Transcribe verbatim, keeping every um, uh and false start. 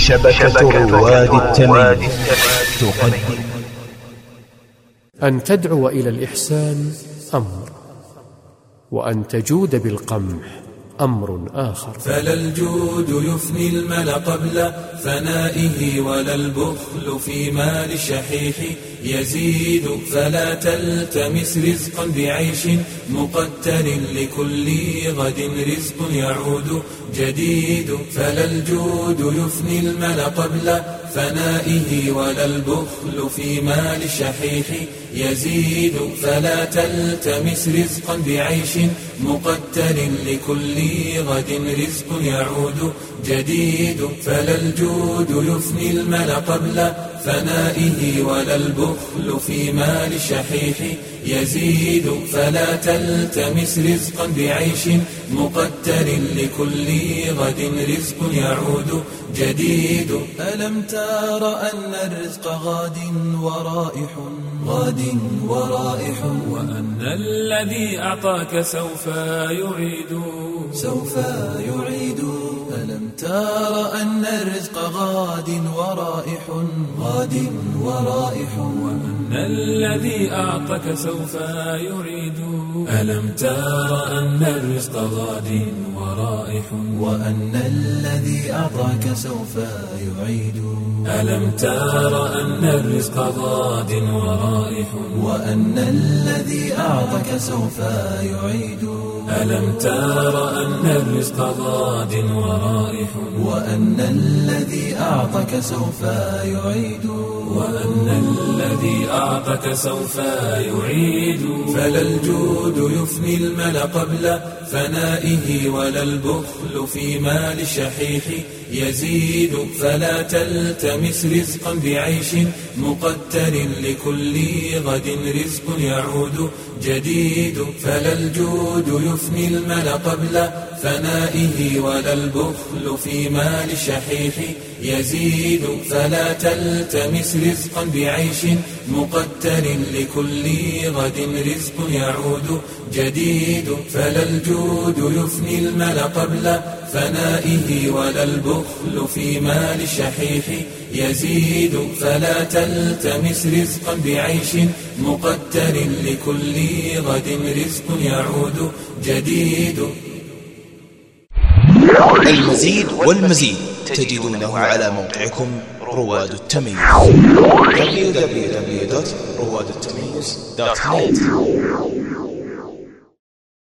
شبكة رواد التمييز تقدم. أن تدعو إلى الإحسان أمر، وأن تجود بالقمح أمر آخر. فلا الجود يفني المل قبل فنائه، ولا البخل في مال الشحيح يزيد. فلا تلتمس رزقا بعيش مقتر، لكل غد رزق يعود جديد. فلا الجود يفني المل قبل فنائه، ولا البخل في مال الشحيح يزيد. فلا تلتمس رزقا بعيش مقتر، لكل غد رزق يعود جديد. فلا الجود يفني المل قبل فنائه، ولا البخل في مال الشحيح يزيد. فلا تلتمس رزقا بعيش مقتر، لكل غد رزق يعود جديد. ألم تر أن الرزق غاد ورائح غاد ورائح، وأن الذي أعطاك سوف يعيد سوف يعيد. ألم تر أن الرزق غاد ورائح غاد ورائح، وأن الذي أعطاك سوف يعيد. ألم تر أن الرزق غاد ورائح، وأن الذي أعطاك سوف يعيد. ألم تر أن الرزق غاد ورائح، وأن الذي أعطاك سوف يعيد. ألم تر أن الرزق غاد ورائح، وأن الذي أعطاك سوف يعيد. وأن الذي أعطاك سوف يعيد. فلا الجود يفني المل قبل فنائه، ولا البخل في مال الشحيح يزيد. فلا تلتمس رزقا بعيش مقتر، لكل غد رزق يعود جديد. فلا الجود يفني المل قبل فنائه، ولا البخل في مال الشحيح يزيد. فلا تلتمس رزقا بعيش مقتر، لكل غد رزق يعود جديد. فلا الجود يفني المل قبل فنائه، ولا البخل في مال الشحيح يزيد. فلا تلتمس رزقا بعيش مقتر، لكل غد رزق يعود جديد. المزيد والمزيد تجدونه على موقعكم رواد التمييز دبليو دبليو دبليو دوت رواد التمييز دوت نت.